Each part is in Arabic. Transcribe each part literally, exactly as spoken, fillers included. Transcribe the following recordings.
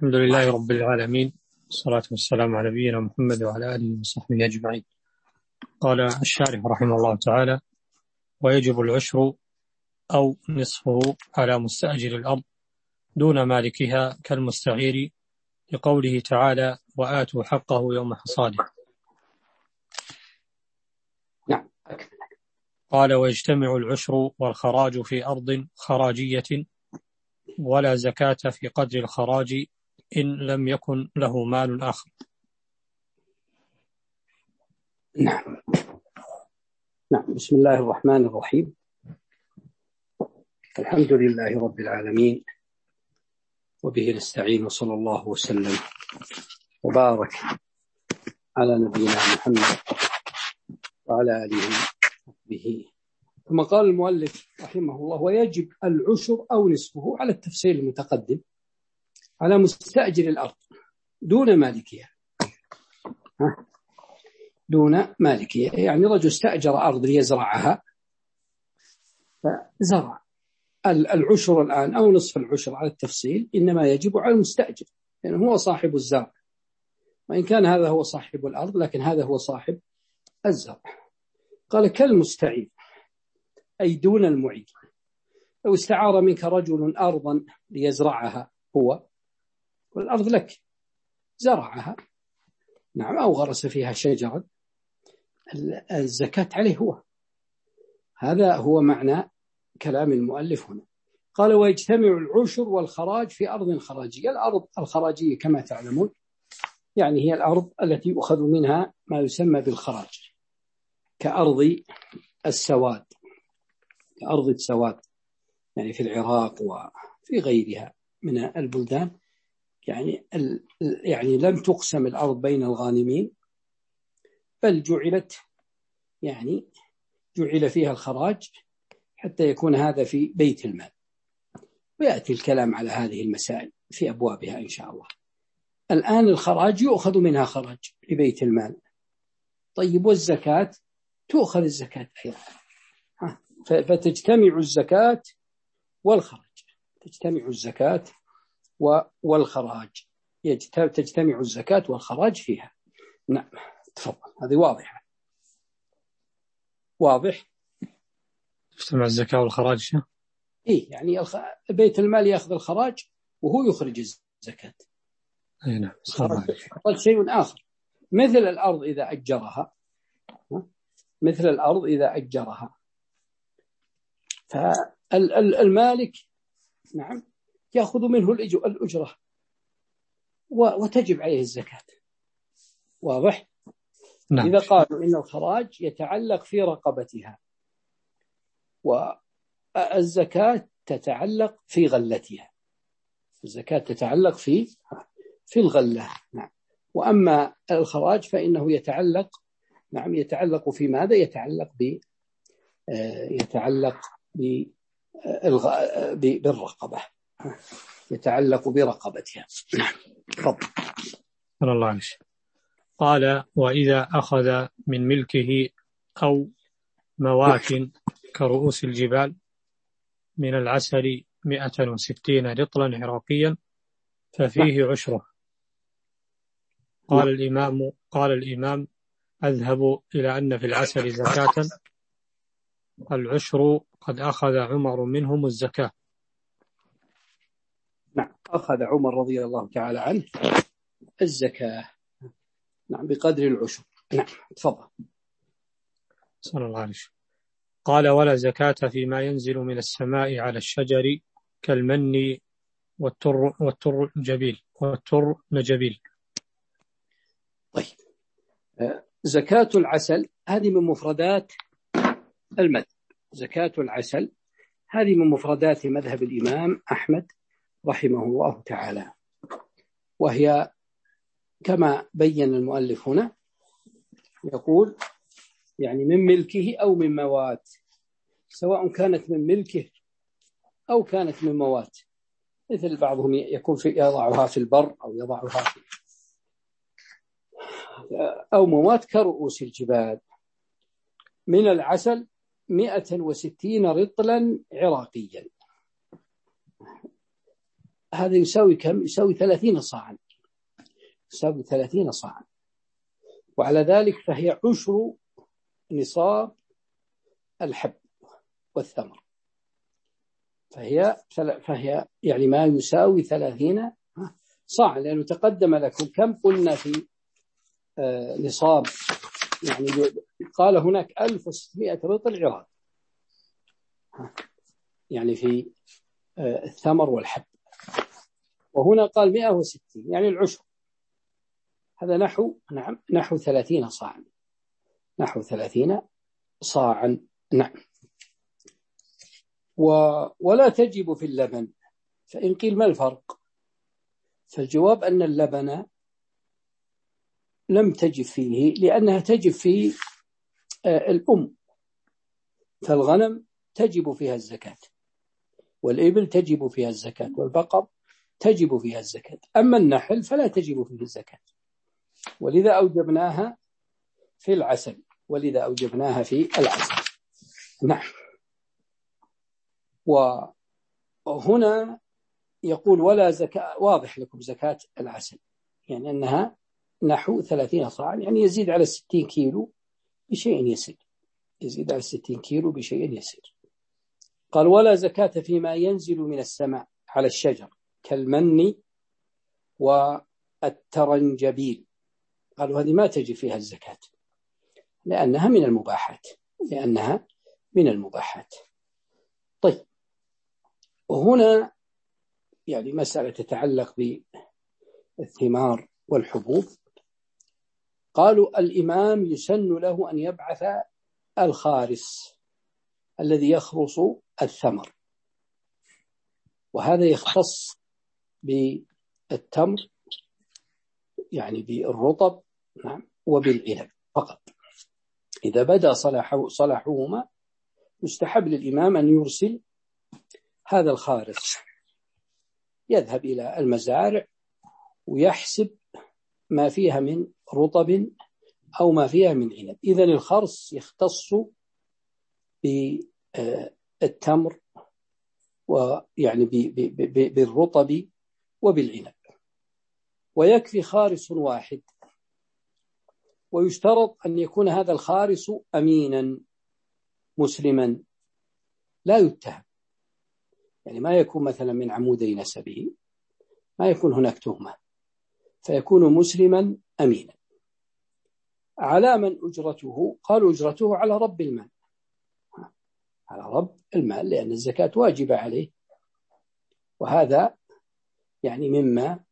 الحمد لله رب العالمين، والصلاة والسلام على نبينا محمد وعلى آله وصحبه أجمعين. قال الشارح رحمه الله تعالى: ويجب العشر أو نصفه على مستأجر الأرض دون مالكها كالمستعير، لقوله تعالى: وآتوا حقه يوم حصاده. نعم. قال: ويجتمع العشر والخراج في أرض خراجية، ولا زكاة في قدر الخراج إن لم يكن له مال آخر. نعم. نعم. بسم الله الرحمن الرحيم. الحمد لله رب العالمين، وبه نستعين، وصلى الله وسلم وبارك على نبينا محمد وعلى آله وصحبه. ثم قال المؤلف رحمه الله: ويجب العشر أو نصفه على التفصيل المتقدم على مستأجر الأرض دون مالكها. دون مالكها يعني رجل استأجر أرض ليزرعها فزرع. العشر الآن أو نصف العشر على التفصيل إنما يجب على المستأجر، لأنه يعني هو صاحب الزرع، وإن كان هذا هو صاحب الأرض لكن هذا هو صاحب الزرع. قال: كالمستعير، أي دون المعين. لو استعار منك رجل أرضا ليزرعها هو، والأرض لك، زرعها نعم أو غرس فيها شجرا، الزكاة عليه هو. هذا هو معنى كلام المؤلف هنا. قال: ويجتمع العشر والخراج في أرض خراجية. الأرض الخراجية كما تعلمون يعني هي الأرض التي يؤخذ منها ما يسمى بالخراج، كأرض السواد، كأرض السواد يعني في العراق وفي غيرها من البلدان. يعني يعني لم تقسم الأرض بين الغانمين، بل جعلت يعني جعل فيها الخراج حتى يكون هذا في بيت المال، ويأتي الكلام على هذه المسائل في أبوابها إن شاء الله. الآن الخراج يؤخذ منها خراج لبيت المال، طيب والزكاة تؤخذ الزكاة أيضا، فتجتمع الزكاة والخراج، تجتمع الزكاة والخراج، تجتمع الزكاة والخراج فيها. نعم تفضل، هذه واضحة. واضح؟ تجتمع الزكاة والخراج. إيه يعني الخ... بيت المال يأخذ الخراج وهو يخرج الزكاة. أي نعم. قال شيء آخر، مثل الأرض إذا أجرها، مثل الأرض إذا أجرها فالمالك نعم يأخذ منه الأجرة وتجب عليه الزكاة. واضح؟ نعم. إذا قالوا إن الخراج يتعلق في رقبتها والزكاة تتعلق في غلتها، الزكاة تتعلق في في الغلة. نعم. وأما الخراج فإنه يتعلق نعم يتعلق في ماذا؟ يتعلق ب يتعلق بالرقبة، يتعلق برقبتها. نعم تفضل. الله عنك. قال: وإذا أخذ من ملكه أو موات كرؤوس الجبال من العسل مئة وستين رطلا عراقيا ففيه عشره. قال الإمام قال الإمام أذهب إلى أن في العسل زكاة، العشر قد أخذ عمر منهم الزكاة. نعم أخذ عمر رضي الله تعالى عنه الزكاة نعم بقدر العشر. نعم تفضل. صلى الله عليه وسلم. قال: ولا زكاة فيما ينزل من السماء على الشجر كالمن والتر والتر جبيل والتر نجبيل. طيب، زكاة العسل هذه من مفردات المذهب. زكاة العسل هذه من مفردات مذهب الإمام أحمد رحمه الله تعالى، وهي كما بين المؤلف هنا يقول يعني من ملكه أو من موات، سواء كانت من ملكه أو كانت من موات، مثل بعضهم يكون في يضعها في البر أو يضعها في أو موات كرؤوس الجبال. من العسل مئة وستين رطلا عراقيا. هذا يساوي كم؟ يساوي ثلاثين صاعا، يساوي ثلاثين صاعا. وعلى ذلك فهي عشر نصاب الحب والثمر، فهي فهي يعني ما يساوي ثلاثين صاعا، لأنه تقدم لكم كم قلنا في آه نصاب، يعني قال هناك ألف وستمائة رطل عراض يعني في آه الثمر والحب، وهنا قال مئة وستين يعني العشر، هذا نحو نعم نحو ثلاثين صاعا، نحو ثلاثين صاعا نعم. و ولا تجب في اللبن، فإن قيل ما الفرق؟ فالجواب أن اللبن لم تجب فيه لأنها تجب في الأم، فالغنم تجب فيها الزكاة، والإبل تجب فيها الزكاة، والبقر تجب فيها الزكاة. أما النحل فلا تجب فيه الزكاة، ولذا أوجبناها في العسل، ولذا أوجبناها في العسل نعم. وهنا يقول ولا زكاة، واضح لكم زكاة العسل يعني أنها نحو ثلاثين صاعا، يعني يزيد على ستين كيلو بشيء يسير، يزيد على ستين كيلو بشيء يسير. قال ولا زكاة فيما ينزل من السماء على الشجر كالمن والترنجبيل، قالوا هذه ما تجي فيها الزكاة لأنها من المباحات، لأنها من المباحات. طيب، وهنا يعني مسألة تتعلق بالثمار والحبوب، قالوا الإمام يسن له أن يبعث الخارس الذي يخرص الثمر، وهذا يختص بالتمر يعني بالرطب نعم وبالعنب فقط. إذا بدأ صلاحه صلاحهما يستحب للإمام أن يرسل هذا الخارس، يذهب إلى المزارع ويحسب ما فيها من رطب أو ما فيها من عنب. إذن الخرص يختص بالتمر ويعني بالرطب وبالعنب، ويكفي خارس واحد، ويشترط أن يكون هذا الخارس أمينا مسلما لا يتهم، يعني ما يكون مثلا من عمودي نسبه، ما يكون هناك تهمة، فيكون مسلما أمينا. على من أجرته؟ قالوا أجرته على رب المال، على رب المال، لأن الزكاة واجبة عليه، وهذا يعني مما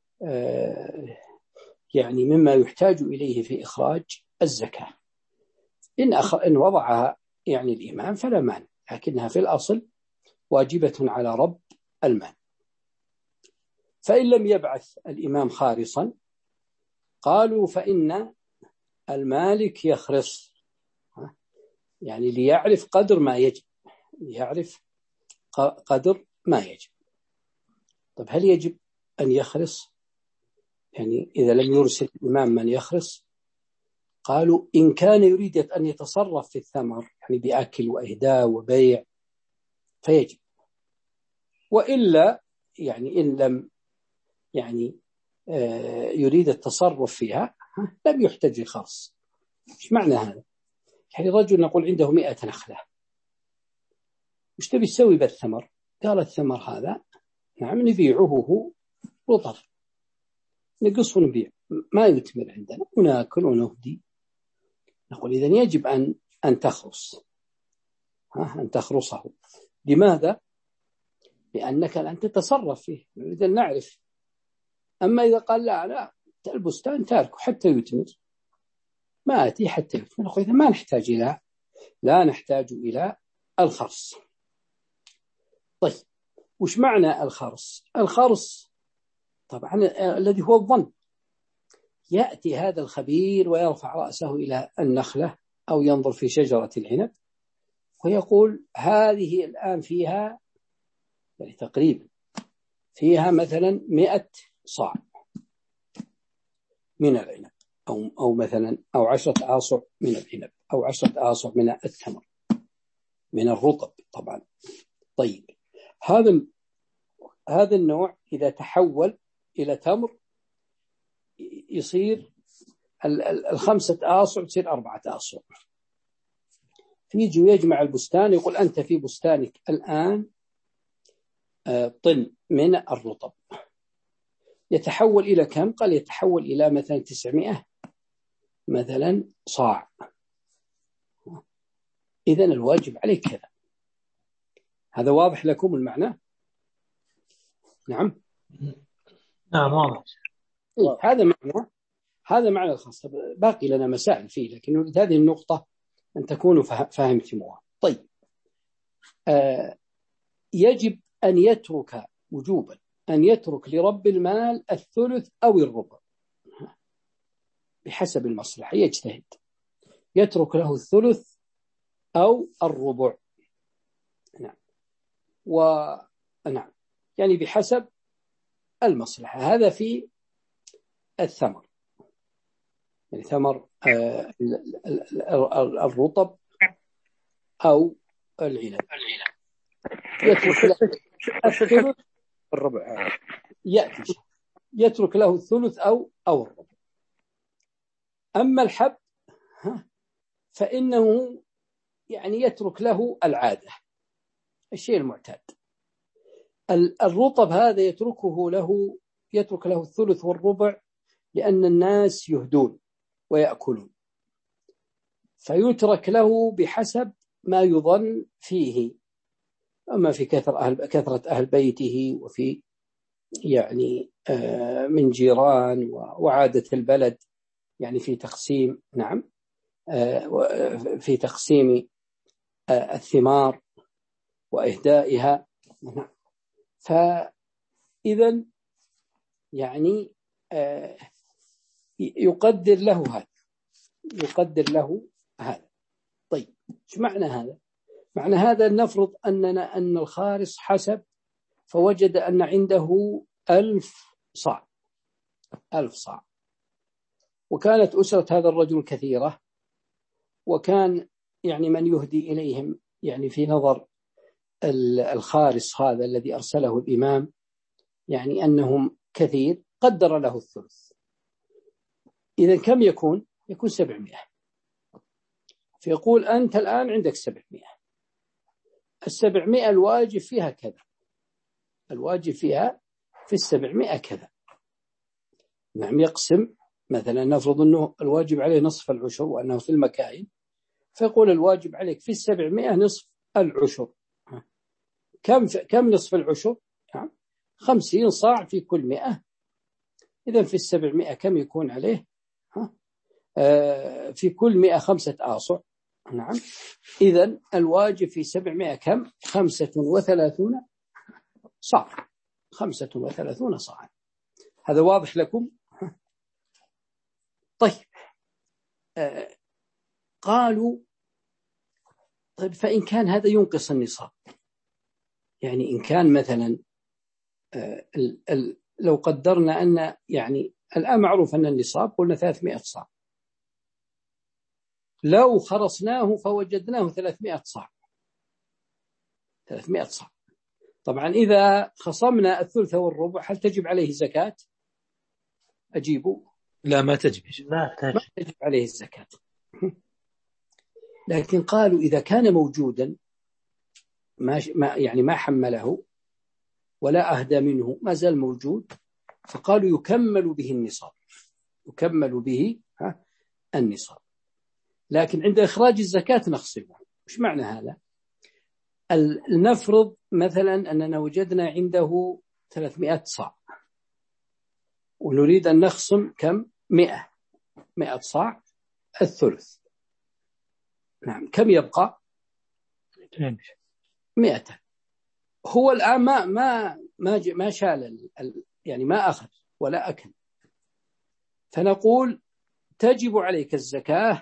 يعني مما يحتاج إليه في إخراج الزكاة. إن, أخ... إن وضعها يعني الإمام فلا مانع، لكنها في الأصل واجبة على رب المال. فإن لم يبعث الإمام خارصا قالوا فإن المالك يخرص، يعني ليعرف قدر ما يجب، ليعرف قدر ما يجب. طب هل يجب أن يخرص؟ يعني إذا لم يرسل الإمام من يخرص، قالوا إن كان يريد أن يتصرف في الثمر يعني بأكل وإهداء وبيع فيجب، وإلا يعني إن لم يعني يريد التصرف فيها لم يحتاج لخرص. إيش معنى هذا؟ يعني رجل نقول عنده مئة نخلة، وش تبي تسوي بالثمر؟ قال الثمر هذا نعم نبيعه هو رطب، نقصه ونبيع، ما يثمر عندنا ونأكل ونهدي. نقول إذن يجب أن أن تخرص، ها أن تخرصه. لماذا؟ لأنك لن تتصرف فيه، نريد أن نعرف. أما إذا قال لا لا البستان تاركه حتى يثمر، ما أتي حتى يثمر، نقول إذا ما نحتاج إلى لا نحتاج إلى الخرص. طيب، وش معنى الخرص؟ الخرص طبعا الذي هو الظن، يأتي هذا الخبير ويرفع رأسه إلى النخلة أو ينظر في شجرة العنب ويقول هذه الآن فيها يعني تقريبا فيها مثلا مئة صاع من العنب، أو أو مثلا أو عشرة آصع من العنب، أو عشرة آصع من التمر من الرطب طبعا. طيب، هذا هذا النوع إذا تحول إلى تمر يصير الخمسة آصع تصير أربعة آصع. فيجي ويجمع البستان، يقول أنت في بستانك الآن طن من الرطب، يتحول إلى كم؟ قال يتحول إلى مثلا تسعمائة مثلا صاع. إذن الواجب عليك كذا. هذا واضح لكم المعنى؟ نعم نعم واضح. هذا معنى هذا معنى الخاص. باقي لنا مسائل فيه، لكن نريد هذه النقطة أن تكونوا فاهمتموها. طيب آه يجب أن يترك وجوبا أن يترك لرب المال الثلث أو الربع بحسب المصلحة، يجتهد، يترك له الثلث أو الربع. نعم ونعم يعني بحسب المصلحة. هذا في الثمر، يعني ثمر آه الرطب أو العنب، يترك له الثلث الربع، يأتي يترك له الثلث أو أو الربع. أما الحب فإنه يعني يترك له العادة، الشيء المعتاد. الرطب هذا يتركه له يترك له الثلث والربع لأن الناس يهدون ويأكلون، فيترك له بحسب ما يظن فيه، أما في كثرة أهل, كثرة أهل بيته، وفي يعني من جيران وعادة البلد، يعني في تقسيم نعم في تقسيم الثمار وإهدائها. فإذا يعني يقدر له هذا يقدر له هذا. طيب ايش معنى هذا؟ معنى هذا نفرض أننا أن الخارص حسب فوجد أن عنده ألف صاع ألف صاع، وكانت أسرة هذا الرجل كثيرة، وكان يعني من يهدي إليهم يعني في نظر الخارص هذا الذي أرسله الإمام يعني أنهم كثير، قدر له الثلث. إذن كم يكون؟ يكون سبعمائة. فيقول أنت الآن عندك سبعمائة، السبعمائة الواجب فيها كذا، الواجب فيها في السبعمائة كذا. نعم يقسم، مثلا نفرض أنه الواجب عليه نصف العشر وأنه في المكاين، فيقول الواجب عليك في السبعمائة نصف العشر. كم كم نصف العشر؟ نعم خمسين صاع في كل مئة. إذن في السبعمائة كم يكون عليه؟ ها؟ آه في كل مئة خمسة آصع. نعم إذن الواجب في سبعمائة كم؟ خمسة وثلاثون صاع، خمسة وثلاثون صاع. هذا واضح لكم؟ طيب آه قالوا طيب فإن كان هذا ينقص النصاب، يعني إن كان مثلا آه ال ال لو قدرنا أن يعني الآن معروف أن النصاب قلنا ثلاثمائة صاع، لو خرصناه فوجدناه ثلاثمائة صاع ثلاثمائة صاع. طبعا إذا خصمنا الثلث والربع هل تجب عليه زكاة؟ أجيبوا لا ما تجب ما تجب عليه الزكاة. لكن قالوا إذا كان موجودا ما يعني ما حمله ولا أهدى منه، ما زال موجود، فقالوا يكمل به النصاب، يكمل به ها النصاب. لكن عند إخراج الزكاة نخصمه. إيش معنى هذا؟ لنفرض مثلا أننا وجدنا عنده ثلاثمائة صاع ونريد أن نخصم كم؟ مئة مئة صاع الثلث. نعم كم يبقى؟ مئة. هو الآن ما ما ما ما شال يعني ما أخذ ولا أكل، فنقول تجب عليك الزكاة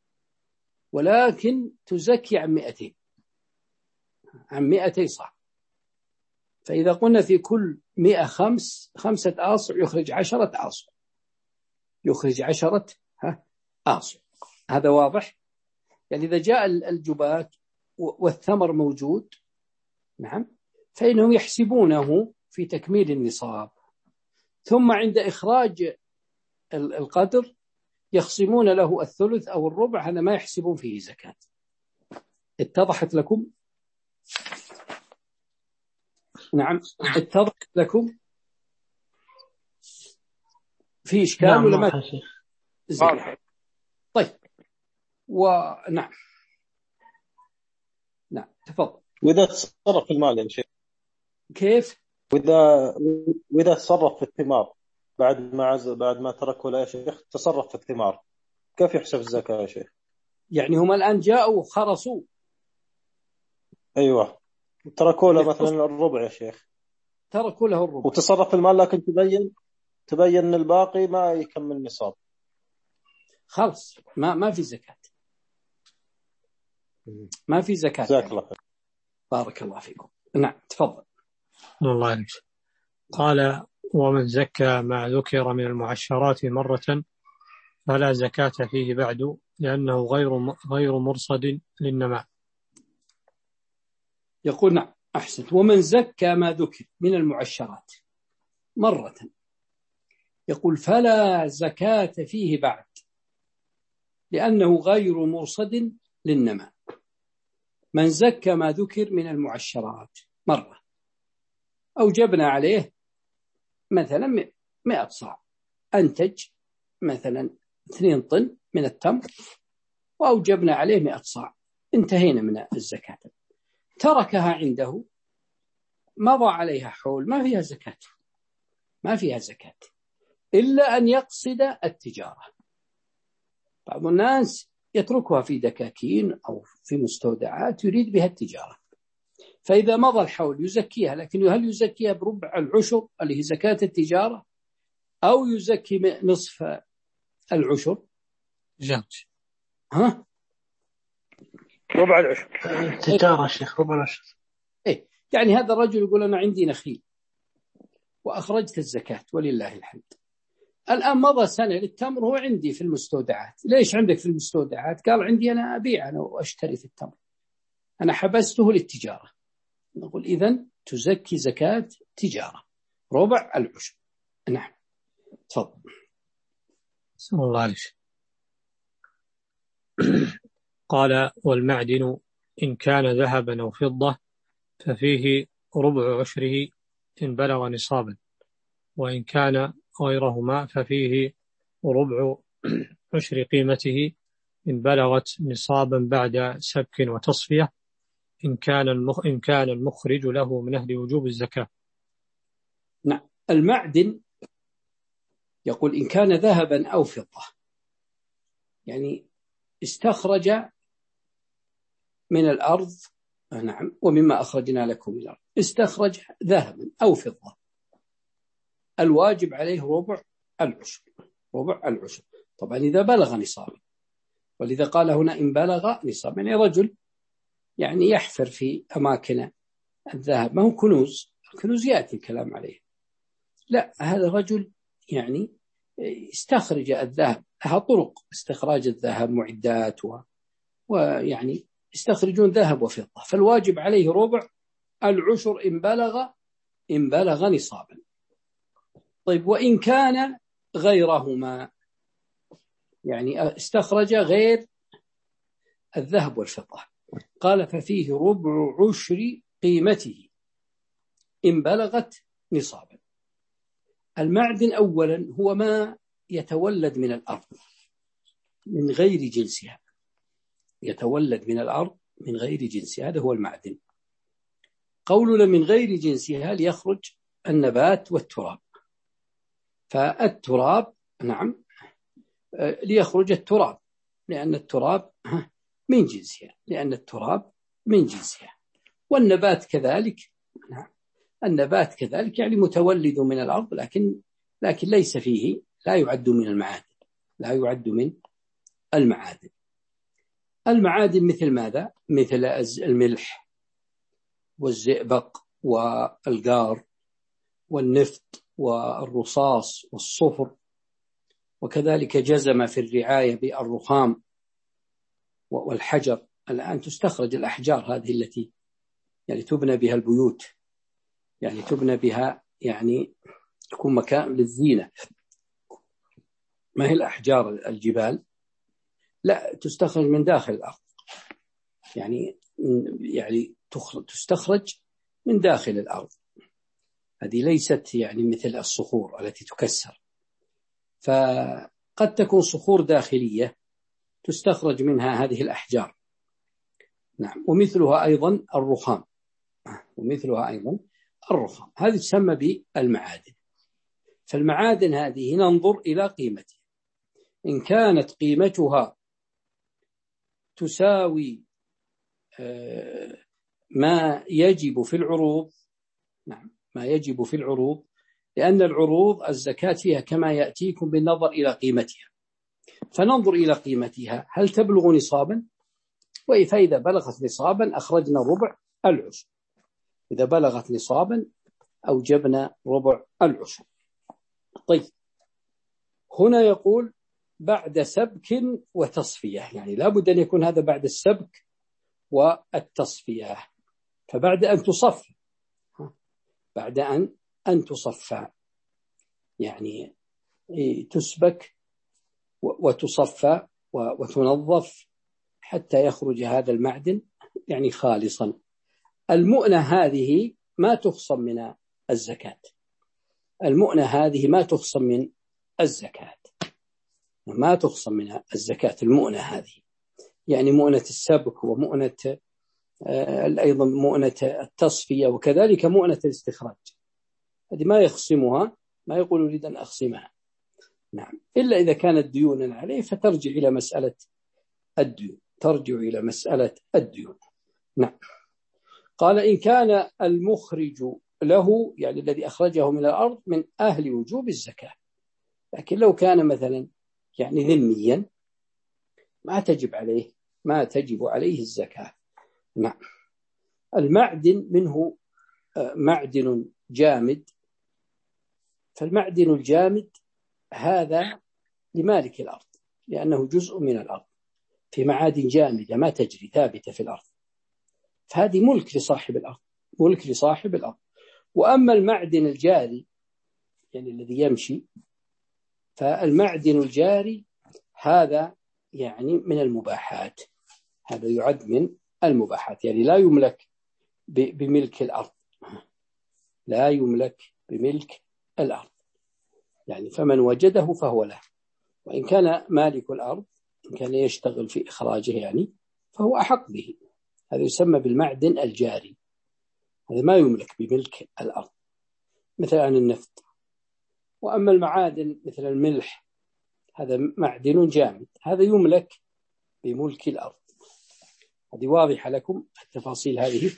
ولكن تزكي عن مئتين عن مئتي صاع. فإذا قلنا في كل مئة خمس خمسة آصع يخرج عشرة آصع يخرج عشرة ها آصع. هذا واضح؟ يعني إذا جاء الجباك والثمر موجود نعم فإنهم يحسبونه في تكميل النصاب، ثم عند إخراج القدر يخصمون له الثلث أو الربع، هذا ما يحسبون فيه زكاة. اتضحت لكم؟ نعم اتضحت لكم؟ في إشكال نعم ولا ما؟ واضح. طيب ونعم نعم تفضل. وإذا تصرف في المال يا شيخ كيف؟ وإذا وإذا تصرف في الثمار بعد ما عز بعد ما تركوا لا يا شيخ، تصرف في الثمار، كيف يحسب الزكاة يا شيخ؟ يعني هم الآن جاءوا وخرصوا. أيوة تركوا له مثلا الربع يا شيخ، تركوا له الربع وتصرف في المال، لكن تبين تبين ان الباقي ما يكمل نصاب، خلص ما ما في زكاة، ما في زكاة. جزاك الله خير. بارك الله فيكم. نعم تفضل. الله عليك. قال ومن زكى ما ذكر من المعشرات مرة فلا زكاة فيه بعد لأنه غير غير مرصد للنماء. يقول نعم أحسنت. ومن زكى ما ذكر من المعشرات مرة، يقول فلا زكاة فيه بعد لأنه غير مرصد للنماء. من زكى ما ذكر من المعشرات مرة، أوجبنا عليه مثلا مئة صاع، أنتج مثلا اثنين طن من التمر وأوجبنا عليه مئة صاع، انتهينا من الزكاة. تركها عنده، مضى عليها حول، ما فيها زكاة، ما فيها زكاة إلا أن يقصد التجارة. بعض الناس يتركها في دكاكين أو في مستودعات يريد بها التجارة، فإذا مضى الحول يزكيها، لكن هل يزكيها بربع العشر اللي هي زكاة التجارة أو يزكي نصف العشر؟ جاوز. ها؟ ربع العشر. تجارة شيخ، ربع العشر. إيه، يعني هذا الرجل يقول أنا عندي نخيل وأخرجت الزكاة ولله الحمد، الآن مضى سنة للتمر هو عندي في المستودعات. ليش عندك في المستودعات؟ قال عندي أنا أبيع أنا وأشتري في التمر، أنا حبسته للتجارة. نقول إذن تزكي زكاة تجارة ربع العشر. نعم تفضل. صلى الله عليه وسلم. قال والمعدن إن كان ذهبا أو فضة ففيه ربع عشره إن بلغ نصابا، وإن كان غيرهما ففيه ربع عشر قيمته إن بلغت نصابا بعد سبك وتصفية، إن كان المخ... إن كان المخرج له من أهل وجوب الزكاة. نعم المعدن يقول إن كان ذهبا أو فضة، يعني استخرج من الأرض، نعم ومما أخرجنا لكم من الأرض، استخرج ذهبا أو فضة، الواجب عليه ربع العشر، ربع العشر طبعا إذا بلغ نصابا. ولذا قال هنا إن بلغ نصابا، يعني رجل يعني يحفر في أماكن الذهب، ما هو كنوز، الكنوز يأتي الكلام عليه، لا هذا رجل يعني استخرج الذهب، لها طرق استخراج الذهب، معدات و... ويعني يستخرجون ذهب وفضة، فالواجب عليه ربع العشر إن بلغ إن بلغ نصابا. طيب وإن كان غيرهما، يعني استخرج غير الذهب والفضة، قال ففيه ربع عشر قيمته إن بلغت نصابا. المعدن أولا هو ما يتولد من الأرض من غير جنسها، يتولد من الأرض من غير جنسها، هذا هو المعدن. قولنا من غير جنسها ليخرج النبات والتراب، فالتراب نعم ليخرج التراب لأن التراب من جنسها، لأن التراب من جنسها، والنبات كذلك. نعم النبات كذلك يعني متولد من الأرض، لكن لكن ليس فيه، لا يعد من المعادن، لا يعد من المعادن. المعادن مثل ماذا؟ مثل الملح والزئبق والقار والنفط والرصاص والصفر، وكذلك جزم في الرعاية بالرخام والحجر. الآن تستخرج الأحجار هذه التي يعني تبنى بها البيوت، يعني تبنى بها، يعني تكون مكان للزينة، ما هي الأحجار الجبال، لا تستخرج من داخل الأرض، يعني يعني تستخرج من داخل الأرض. هذه ليست يعني مثل الصخور التي تكسر، فقد تكون صخور داخلية تستخرج منها هذه الأحجار. نعم. ومثلها أيضا الرخام، ومثلها أيضا الرخام، هذه تسمى بالمعادن. فالمعادن هذه ننظر إلى قيمتها، إن كانت قيمتها تساوي ما يجب في العروض، نعم ما يجب في العروض، لأن العروض الزكاة فيها كما يأتيكم بالنظر إلى قيمتها، فننظر إلى قيمتها هل تبلغ نصابا، فإذا بلغت نصابا أخرجنا ربع العشر، إذا بلغت نصابا أوجبنا ربع العشر. طيب هنا يقول بعد سبك وتصفية، يعني لابد أن يكون هذا بعد السبك والتصفية، فبعد أن تصفى، بعد أن أن تصفى يعني تسبك وتصفى وتنظف حتى يخرج هذا المعدن يعني خالصا. المؤنة هذه ما تخصم من الزكاة، المؤنة هذه ما تخصم من الزكاة، ما تخصم من الزكاة المؤنة هذه، يعني مؤنة السبك ومؤنة أيضا مؤنة التصفية وكذلك مؤنة الاستخراج، هذه ما يخصمها، ما يقول أريد أن أخصمها. نعم. إلا إذا كانت ديونا عليه فترجع إلى مسألة الديون، ترجع إلى مسألة الديون. نعم. قال إن كان المخرج له، يعني الذي أخرجه من الأرض، من أهل وجوب الزكاة، لكن لو كان مثلا يعني ذميا ما تجب عليه ما تجب عليه الزكاة. نعم. المعدن منه معدن جامد، فالمعدن الجامد هذا لمالك الأرض لأنه جزء من الأرض، في معادن جامدة ما تجري ثابتة في الأرض، فهذه ملك لصاحب الأرض، ملك لصاحب الأرض. وأما المعدن الجاري يعني الذي يمشي، فالمعدن الجاري هذا يعني من المباحات، هذا يعد من المباحات، يعني لا يملك بملك الأرض، لا يملك بملك الأرض، يعني فمن وجده فهو له، وإن كان مالك الأرض إن كان يشتغل في إخراجه يعني فهو أحق به، هذا يسمى بالمعدن الجاري، هذا ما يملك بملك الأرض مثل عن النفط. وأما المعادن مثل الملح هذا معدن جامد، هذا يملك بملك الأرض. هذه واضحة لكم التفاصيل هذه؟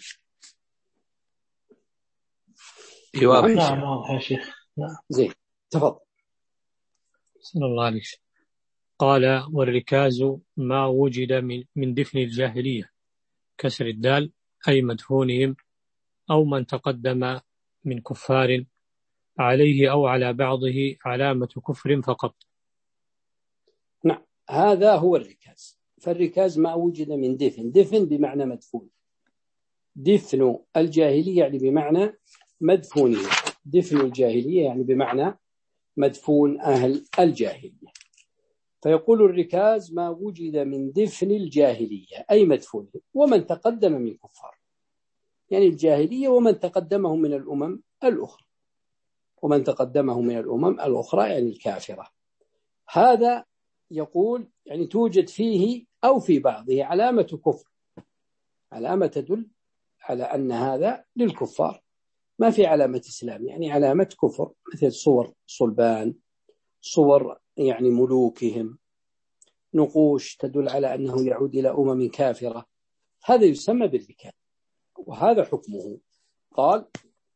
نعم واضح يا شيخ. نعم. زين تفضل. صلى الله عليه وسلم. قال والركاز ما وجد من من دفن الجاهلية، كسر الدال، أي مدفونهم أو من تقدم من كفار عليه أو على بعضه علامة كفر فقط. نعم هذا هو الركاز. فالركاز ما وجد من دفن، دفن بمعنى مدفون، دفن الجاهلية يعني بمعنى مدفونين، دفن الجاهلية يعني بمعنى مدفون أهل الجاهلية. فيقول الركاز ما وجد من دفن الجاهلية أي مدفون ومن تقدم من كفار، يعني الجاهلية ومن تقدمهم من الأمم الأخرى، ومن تقدمهم من الأمم الأخرى يعني الكافرة. هذا يقول يعني توجد فيه أو في بعضه علامة كفر، علامة تدل على أن هذا للكفار، ما في علامة إسلام، يعني علامة كفر، مثل صور صلبان، صور يعني ملوكهم، نقوش تدل على أنه يعود إلى أمم كافرة، هذا يسمى بالركاز، وهذا حكمه. قال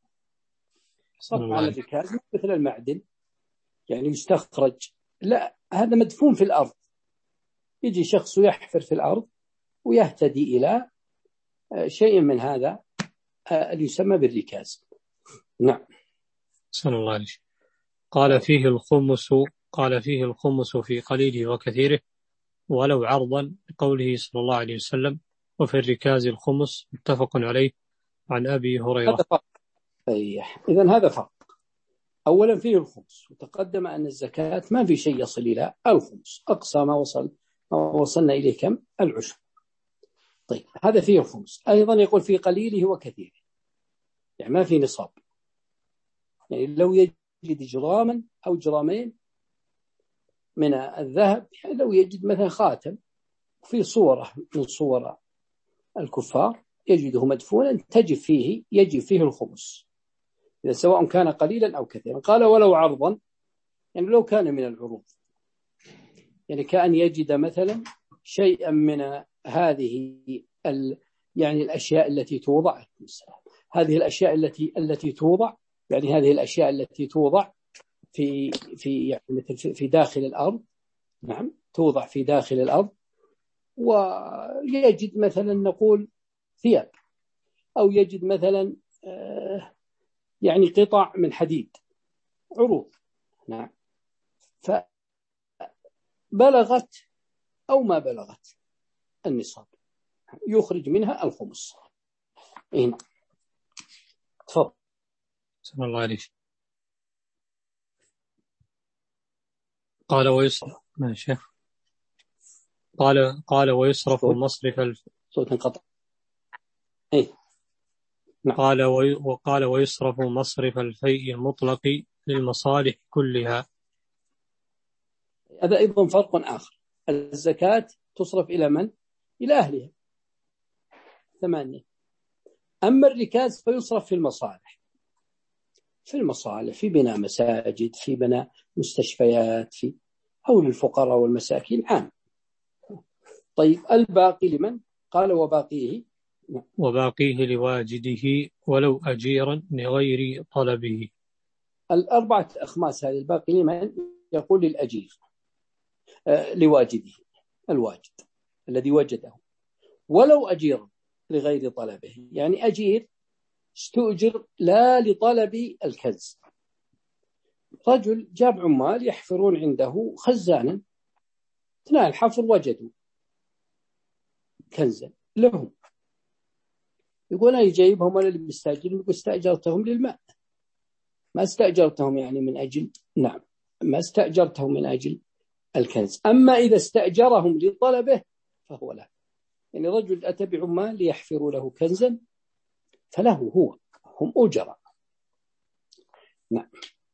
طبعا الركاز مثل المعدن يعني يستخرج، لا هذا مدفون في الأرض، يجي شخص يحفر في الأرض ويهتدي إلى شيء من هذا اللي يسمى بالركاز. نعم. صلى الله عليه وسلم. قال فيه الخمس قال فيه الخمس في قليله وكثيره ولو عرضا، بقوله صلى الله عليه وسلم وفي الركاز الخمس، متفق عليه عن أبي هريرة. إذن هذا فرق. أولا فيه الخمس، وتقدم أن الزكاة ما في شيء يصل إلى الخمس، أقصى ما وصل ما وصلنا إليه كم؟ العشر. طيب هذا فيه الخمس. أيضا يقول في قليله وكثيره، يعني ما في نصاب، يعني لو يجد جراما أو جرامين من الذهب، يعني لو يجد مثلا خاتم في صورة من صور الكفار يجده مدفونا تجب فيه يجب فيه الخمس، إذا سواء كان قليلا أو كثيرا. قال ولو عرضا، يعني لو كان من العروض، يعني كأن يجد مثلا شيئا من هذه ال يعني الأشياء التي توضع، هذه الأشياء التي التي توضع يعني هذه الأشياء التي توضع في في يعني مثل في داخل الأرض، نعم توضع في داخل الأرض، ويجد مثلا نقول ثياب، أو يجد مثلا يعني قطع من حديد، عروض، نعم، فبلغت أو ما بلغت النصاب يخرج منها الخمس. هنا تفضل. بسم الله عليك. قال ويصرف ماشي قال قال ويصرف مصرف الف... صوت انقطع. ايه نعم. قال وي... وقال ويصرف مصرف الفيء المطلق للمصالح كلها. هذا أيضا فرق آخر. الزكاة تصرف إلى من؟ إلى أهلها ثمانية. أما الركاز فيصرف في المصالح، في المصالح في بناء مساجد، في بناء مستشفيات، في أو للفقراء والمساكين عام. طيب الباقي لمن؟ قال وباقيه وباقيه لواجده ولو أجيرا لغير طلبه. الأربعة أخماس هذه الباقي لمن؟ يقول للأجير، آه لواجده، الواجد الذي وجده، ولو أجير لغير طلبه، يعني أجير استؤجر لا لطلب الكنز. رجل جاب عمال يحفرون عنده خزانا، اثناء الحفر وجدوا كنزا لهم، يقول أنا جايبهم ولا اللي بيستأجرهم؟ يقول استأجرتهم للماء، ما استأجرتهم يعني من أجل، نعم ما استأجرتهم من أجل الكنز. أما إذا استأجرهم لطلبه فهو له، يعني رجل أتى بعمال ليحفروا له كنزا فله هو، هم أجراء. نعم.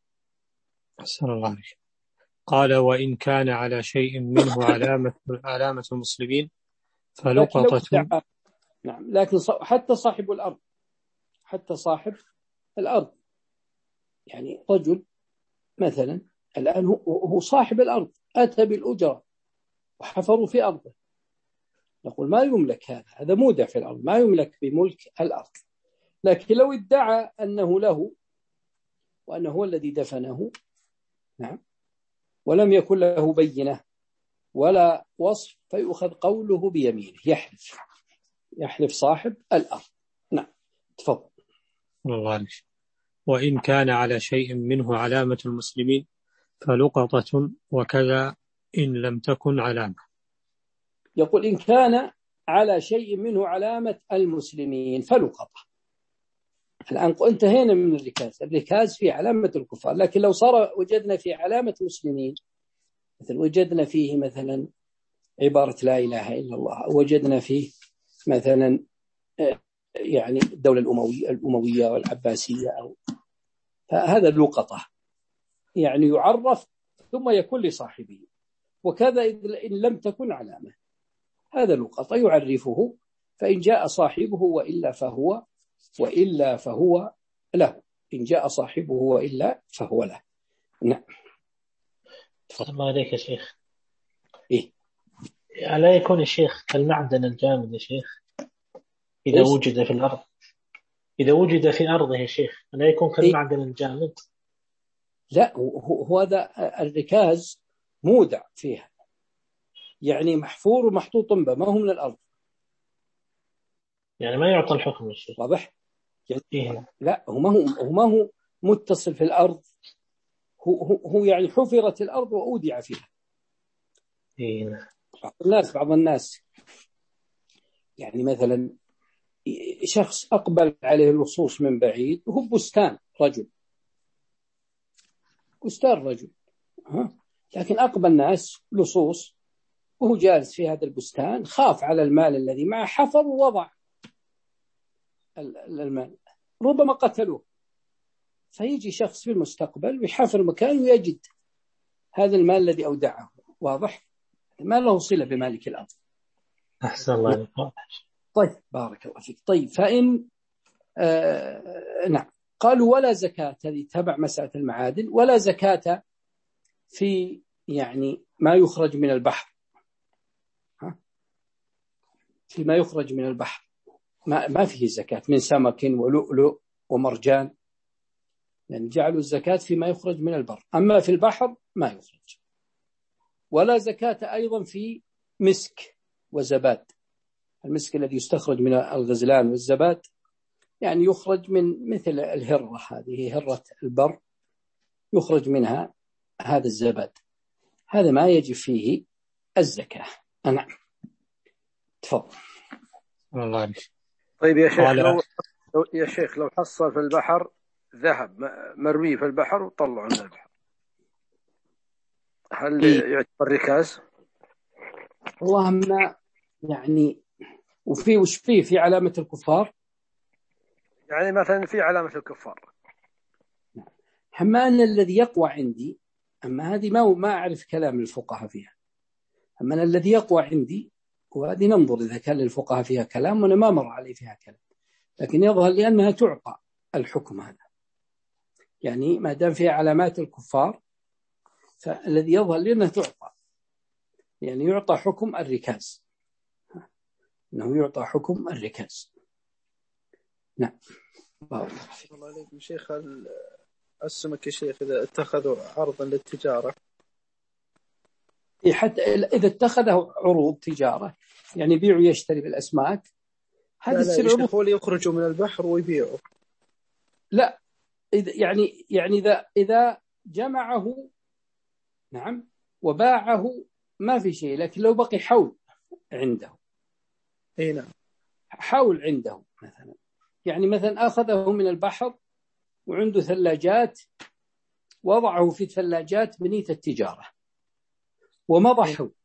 أحسن الله عليك. قال وإن كان على شيء منه علامة علامة المسلمين فلقطة. نعم لكن حتى صاحب الأرض، حتى صاحب الأرض، يعني رجل مثلا الآن هو صاحب الأرض أتى بالأجرة وحفروا في أرضه، نقول ما يملك هذا، هذا مودع في الأرض، ما يملك بملك الأرض. لكن لو ادعى أنه له وأنه هو الذي دفنه، نعم، ولم يكن له بينة ولا وصف، فيؤخذ قوله بيمينه، يحلف يحلف صاحب الأرض. نعم تفضل. الله عليك. وإن كان على شيء منه علامة المسلمين فلقطة وكذا إن لم تكن علامة. يقول إن كان على شيء منه علامة المسلمين فلقطة. الآن انتهينا من الركاز، الركاز في علامة الكفار، لكن لو صار وجدنا في علامة المسلمين، مثل وجدنا فيه مثلا عبارة لا إله إلا الله، وجدنا فيه مثلا يعني الدولة الأموية الأموية والعباسية، أو فهذا اللقطة، يعني يعرف ثم يكون لصاحبه. وكذا إن لم تكن علامة، هذا اللقطة يعرفه، فإن جاء صاحبه وإلا فهو وإلا فهو له، إن جاء صاحبه وإلا فهو له. نعم. الله عليك يا شيخ. إيه؟ ألا يكون الشيخ المعدن الجامد يا شيخ إذا إيه؟ وجد في الأرض، إذا وجد في أرضه يا شيخ ألا يكون كالمعدن إيه؟ الجامد؟ لا، هو هذا الركاز مودع فيها، يعني محفور ومحطوط به، ما هو من الأرض، يعني ما يعطى الحكم يا شيخ. واضح؟ يعني إيه؟ لا، هو ما هو هو ما هو متصل في الأرض، هو هو, هو يعني حفرت الأرض وأودع فيها. إيه؟ بعض الناس بعض الناس يعني مثلا شخص أقبل عليه اللصوص من بعيد وهو بستان رجل، بستان رجل ها؟ لكن أقبل ناس لصوص وهو جالس في هذا البستان، خاف على المال الذي معه، حفر ووضع المال، ربما قتلوه. فيجي شخص في المستقبل ويحفر مكان ويجد هذا المال الذي أودعه. واضح؟ ما له صلة بمالك الأرض. أحسن الله عليك. طيب بارك الله فيك. طيب فإن آه نعم قالوا ولا زكاة، هذه تبع مسألة المعادن، ولا زكاة في يعني ما يخرج من البحر، ها؟ فيما يخرج من البحر ما, ما فيه زكاة من سمك ولؤلؤ ومرجان، يعني جعلوا الزكاة فيما يخرج من البر، أما في البحر ما يخرج. ولا زكاة أيضا في مسك وزباد، المسك الذي يستخرج من الغزلان والزباد يعني يخرج من مثل الهرة، هذه هرة البر يخرج منها هذا الزباد، هذا ما يجب فيه الزكاة. نعم تفضل. الله عليك. طيب يا شيخ لو يا شيخ لو حصل في البحر ذهب مرمي في البحر وطلعوا من البحر، هل إيه؟ يعتبر ركاز؟ اللهم يعني وفي وش فيه في علامة الكفار، يعني مثلا في علامة الكفار. أما أن الذي يقوى عندي، أما هذه ما ما أعرف كلام الفقهاء فيها، أما أن الذي يقوى عندي وهذه ننظر إذا كان للفقهاء فيها كلام، وأنا ما مر علي فيها كلام، لكن يظهر لأنها تعطى الحكم هذا، يعني ما دام فيها علامات الكفار فالذي يظهر لأنها تعطى، يعني يعطى حكم الركاز، أنه يعطى حكم الركاز. نعم. الله عليكم شيخ، السمك يا شيخ إذا اتخذوا عرضا للتجارة، حتى إذا اتخذه عروض تجارة يعني يبيع ويشتري بالأسماك، هذه لا لا هو اللي يخرجوا من البحر ويبيعوا. لا يعني يعني إذا إذا جمعه نعم وباعه ما في شيء، لكن لو بقي حول عنده، اي نعم حول عنده مثلا، يعني مثلا أخذه من البحر وعنده ثلاجات وضعه في الثلاجات بنية التجارة ومضى حول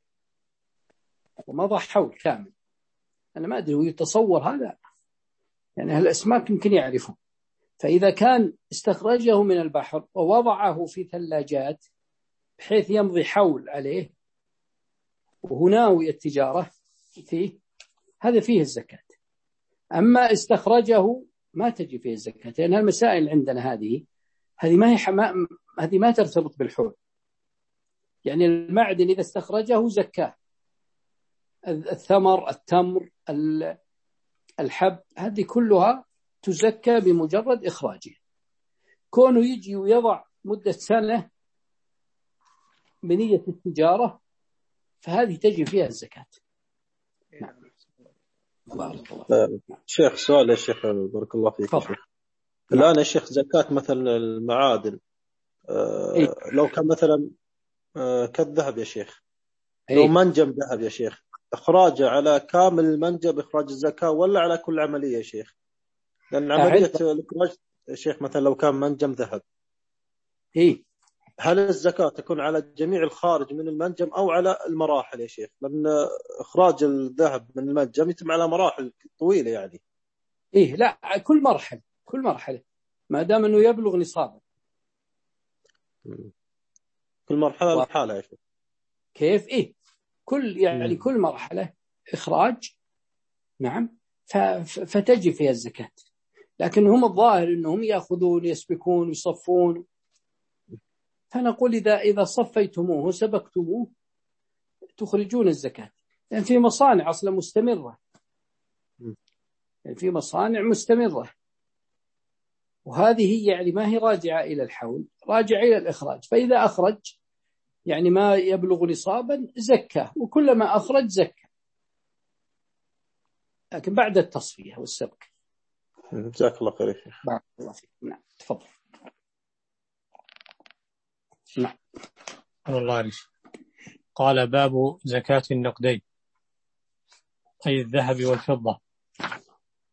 ومضى حول كامل، أنا ما أدري هو يتصور هذا، يعني هالأسماك يمكن يعرفه. فإذا كان استخرجه من البحر ووضعه في ثلاجات بحيث يمضي حول عليه وهناوي التجارة فيه، هذا فيه الزكاة. أما استخرجه ما تجي فيه الزكاة، لأن المسائل عندنا هذه هذه ما هي حما... هذه ما ترتبط بالحول، يعني المعدن إذا استخرجه زكاه، الثمر التمر الحب هذه كلها تزكى بمجرد إخراجه. كونه يجي ويضع مدة سنة بنية التجارة فهذه تجي فيها الزكاة. نعم. شيخ سؤال يا شيخ بارك الله فيك. فضل. الآن يا شيخ زكاة مثلا المعادن آه إيه؟ لو كان مثلا آه كالذهب يا شيخ، إيه؟ لو منجم ذهب يا شيخ، إخراجه على كامل المنجم إخراج الزكاة ولا على كل عملية يا شيخ؟ لأن عملية الإخراج يا شيخ مثلا لو كان منجم ذهب إيه؟ هل الزكاة تكون على جميع الخارج من المنجم أو على المراحل يا شيخ؟ لأن إخراج الذهب من المنجم يتم على مراحل طويلة يعني. إيه لا كل مرحلة كل مرحلة ما دام أنه يبلغ نصابه. كل مرحلة لحالها يا شيخ. كيف؟ إيه كل يعني مم. كل مرحلة إخراج نعم فتجي فيها الزكاة، لكن هم الظاهر أنهم يأخذون يسبكون ويصفون، فنقول إذا إذا صفيتموه وسبكتموه تخرجون الزكاة، لأن في مصانع أصلا مستمرة، يعني في مصانع مستمرة، وهذه يعني ما هي راجعة إلى الحول، راجعة إلى الإخراج، فإذا أخرج يعني ما يبلغ نصابا زكاه، وكلما أخرج زكاه، لكن بعد التصفية والسبك. جزاك الله خير يا شيخ. بارك الله فيك. نعم تفضل. نعم. الله عليك. قال باب زكاة النقدين أي الذهب والفضة.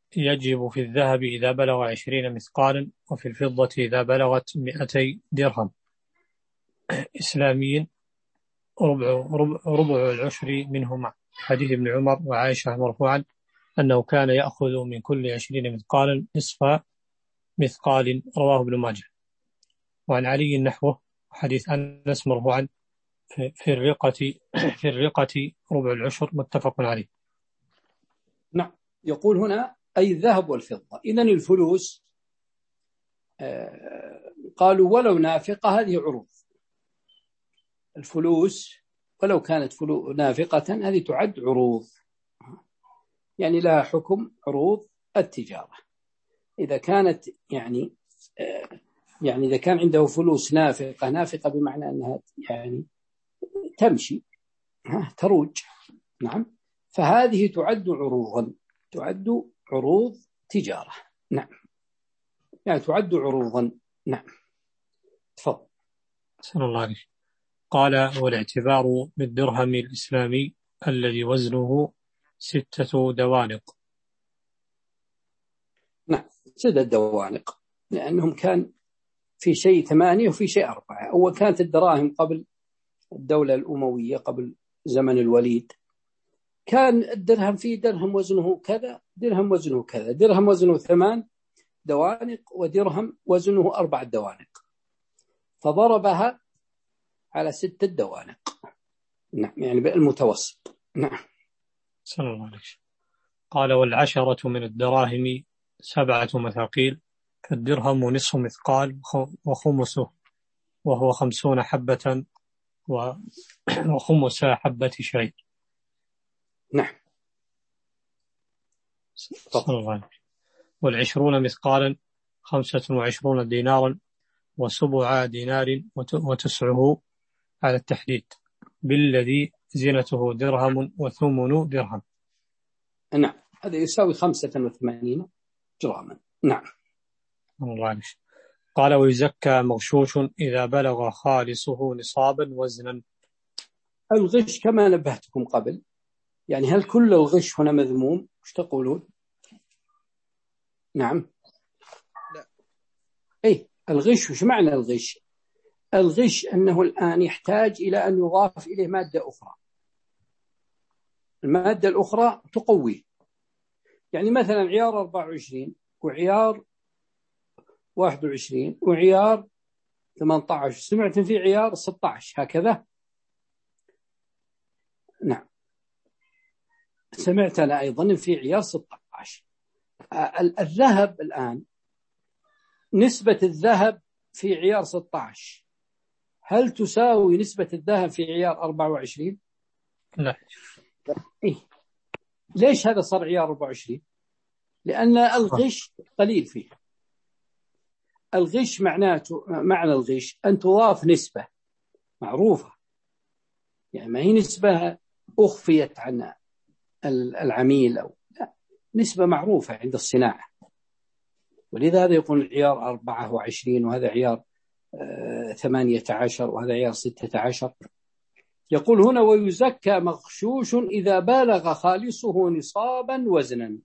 يجب في الذهب إذا بلغ عشرين مثقالا، وفي الفضة إذا بلغت مئتي درهم إسلامي ربع, ربع, ربع العشر منهما. حديث ابن عمر وعائشة مرفوعا أنه كان يأخذ من كل عشرين مثقالا نصف مثقال، رواه ابن ماجه. وعن علي نحوه، حديث أنس مرفوعا في الرقة في الرقة ربع العشر، متفق عليه. نعم. يقول هنا أي الذهب والفضة. إذن الفلوس آه قالوا ولو نافقة هذه عروض. الفلوس ولو كانت فلوس نافقة هذه تعد عروض، يعني لها حكم عروض التجارة. إذا كانت يعني آه يعني إذا كان عنده فلوس نافقة، نافقة بمعنى أنها يعني تمشي تروج، نعم، فهذه تعد عروضا، تعد عروض تجارة، نعم، يعني تعد عروضا، نعم. تفضل. صلى الله عليه. قال والاعتبار بالدرهم الإسلامي الذي وزنه ستة دوانق. نعم، ستة دوانق، لأنهم كان في شيء ثمانية وفي شيء أربعة. أول كانت الدراهم قبل الدولة الأموية، قبل زمن الوليد، كان الدرهم فيه درهم وزنه كذا، درهم وزنه كذا، درهم وزنه ثمان دوانق ودرهم وزنه أربع دوانق، فضربها على ستة دوانق، نعم، يعني بالمتوسط، نعم. صلى الله عليه. قال والعشرة من الدراهم سبعة مثاقيل، فالدرهم نصف مثقال وخمسه، وهو خمسون حبة وخمس حبة شيء. نعم. صلى الله عليه. والعشرون مثقالا خمسة وعشرون دينارا، وسبع دينار وتسعه على التحديد، بالذي زينته درهم وثمن درهم. نعم، هذا يساوي خمسة وثمانين جراما، نعم. الله عليه. قال ويزكى مغشوش إذا بلغ خالصه نصابا وزنا. الغش كما نبهتكم قبل، يعني هل كل الغش هنا مذموم؟ ايش تقولون؟ نعم. لا. اي الغش، وش معنى الغش؟ الغش أنه الآن يحتاج إلى أن يضاف إليه مادة أخرى، المادة الأخرى تقويه. يعني مثلا عيار أربعة وعشرين وعيار واحد وعشرين وعيار ثمانية عشر، سمعت في عيار ستة عشر هكذا؟ نعم، سمعت أنا أيضا في عيار ستة عشر. الذهب الآن، نسبة الذهب في عيار ستة عشر هل تساوي نسبة الذهب في عيار أربعة وعشرين؟ لا. إيه؟ ليش هذا صار عيار أربعة وعشرين؟ لأن الغش قليل فيه. الغش معناته، معنى الغش أن تضاف نسبة معروفة، يعني ما هي نسبة أخفيت عن العميل، أو لا، نسبة معروفة عند الصناعة. ولذا هذا يقول عيار أربعة وعشرين وهذا عيار ثمانية عشر وهذا عيار ستة عشر. يقول هنا ويزكى مغشوش إذا بالغ خالصه نصابا وزنا.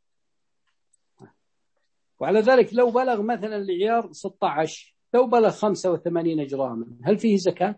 وعلى ذلك لو بلغ مثلا العيار ستة عشر، لو بلغ خمسة وثمانين جراما، هل فيه زكاة؟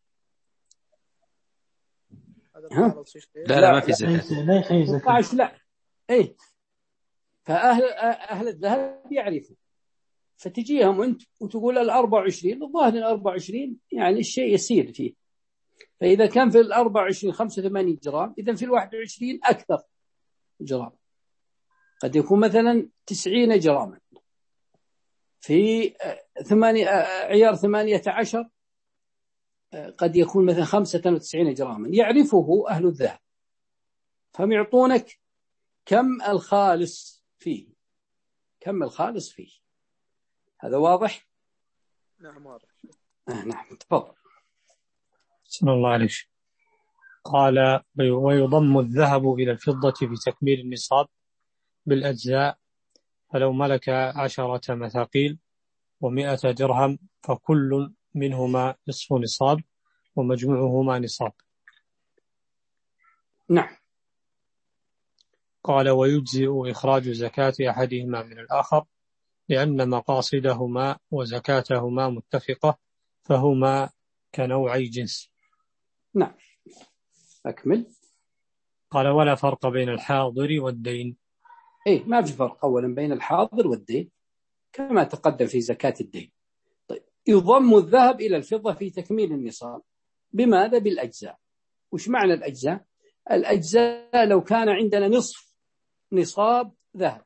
لا لا ما في زكاة. لا في زكاة. لا. إيه، فأهل أهل الذهب يعرفوا، فتجيهم أنت وتقول الأربع وعشرين، الظاهر الأربع وعشرين يعني الشيء يسير فيه، فإذا كان في الأربع وعشرين خمسة وثمانين جرام، إذا في الواحد وعشرين أكثر جرام، قد يكون مثلا تسعين جراما. في ثمانية عيار ثمانية عشر قد يكون مثلا خمسة وتسعين جراما. يعرفه أهل الذهب، فهم يعطونك كم الخالص فيه، كم الخالص فيه. هذا واضح؟ نعم واضح. آه نعم، تفضل. صلى الله عليه. قال ويضم الذهب إلى الفضة في تكميل النصاب بالأجزاء، فلو ملك عشرة مثاقيل ومئة درهم فكل منهما نصف نصاب ومجموعهما نصاب. نعم. قال ويجزئ إخراج زكاة أحدهما من الآخر لأن مقاصدهما وزكاتهما متفقة فهما كنوعي جنس. نعم أكمل. قال ولا فرق بين الحاضر والدين. إيه ما في فرق أولا بين الحاضر والدين كما تقدم في زكاة الدين. طيب يضم الذهب إلى الفضة في تكميل النصاب بماذا؟ بالأجزاء. وش معنى الأجزاء؟ الأجزاء لو كان عندنا نصف نصاب ذهب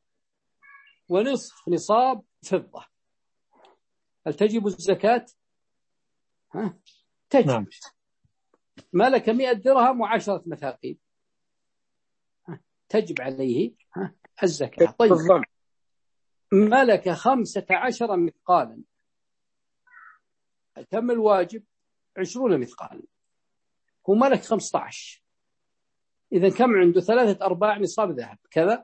ونصف نصاب فضة هل تجب الزكاة؟ ها؟ تجب. نعم. ملك مئة درهم وعشرة مثاقيل تجب عليه ها؟ الزكاة. طيب ملك خمسة عشر مثقالا كم الواجب؟ عشرون مثقالا. هو ملك خمسة عشر إذا كم عنده؟ ثلاثة أرباع نصاب ذهب كذا.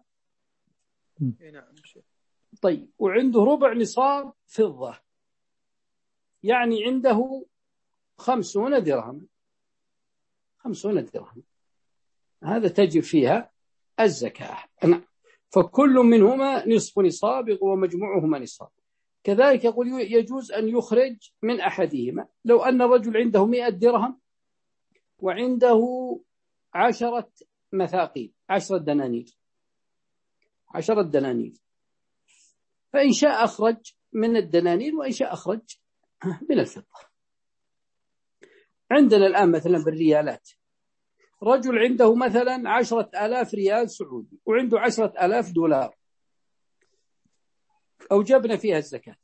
طيب وعنده ربع نصاب فضة يعني عنده خمسون درهم خمسون درهم هذا تجب فيها الزكاة. فكل منهما نصف نصاب ومجموعهما نصاب. كذلك يقول يجوز أن يخرج من أحدهما. لو أن الرجل عنده مئة درهم وعنده عشرة مثاقيل عشرة دنانير عشرة دنانير فإن شاء أخرج من الدنانير وإن شاء أخرج من الفضة. عندنا الآن مثلا بالريالات رجل عنده مثلا عشرة آلاف ريال سعودي وعنده عشرة آلاف دولار أوجبنا فيها الزكاة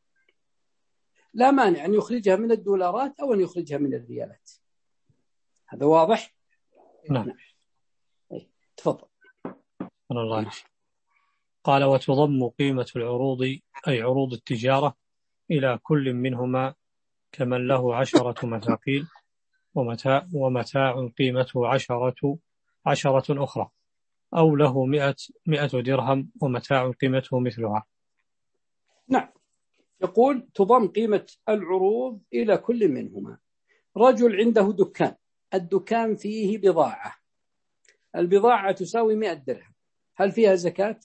لا مانع أن يخرجها من الدولارات أو أن يخرجها من الريالات. هذا واضح؟ نعم. تفضل. الله. قال وتضم قيمة العروض أي عروض التجارة إلى كل منهما كمن له عشرة مثاقيل ومتاع, ومتاع قيمته عشرة, عشرة أخرى أو له مئة, مئة درهم ومتاع قيمته مثلها. نعم. يقول تضم قيمة العروض إلى كل منهما. رجل عنده دكان الدكان فيه بضاعة البضاعة تساوي مئة درهم هل فيها زكاة؟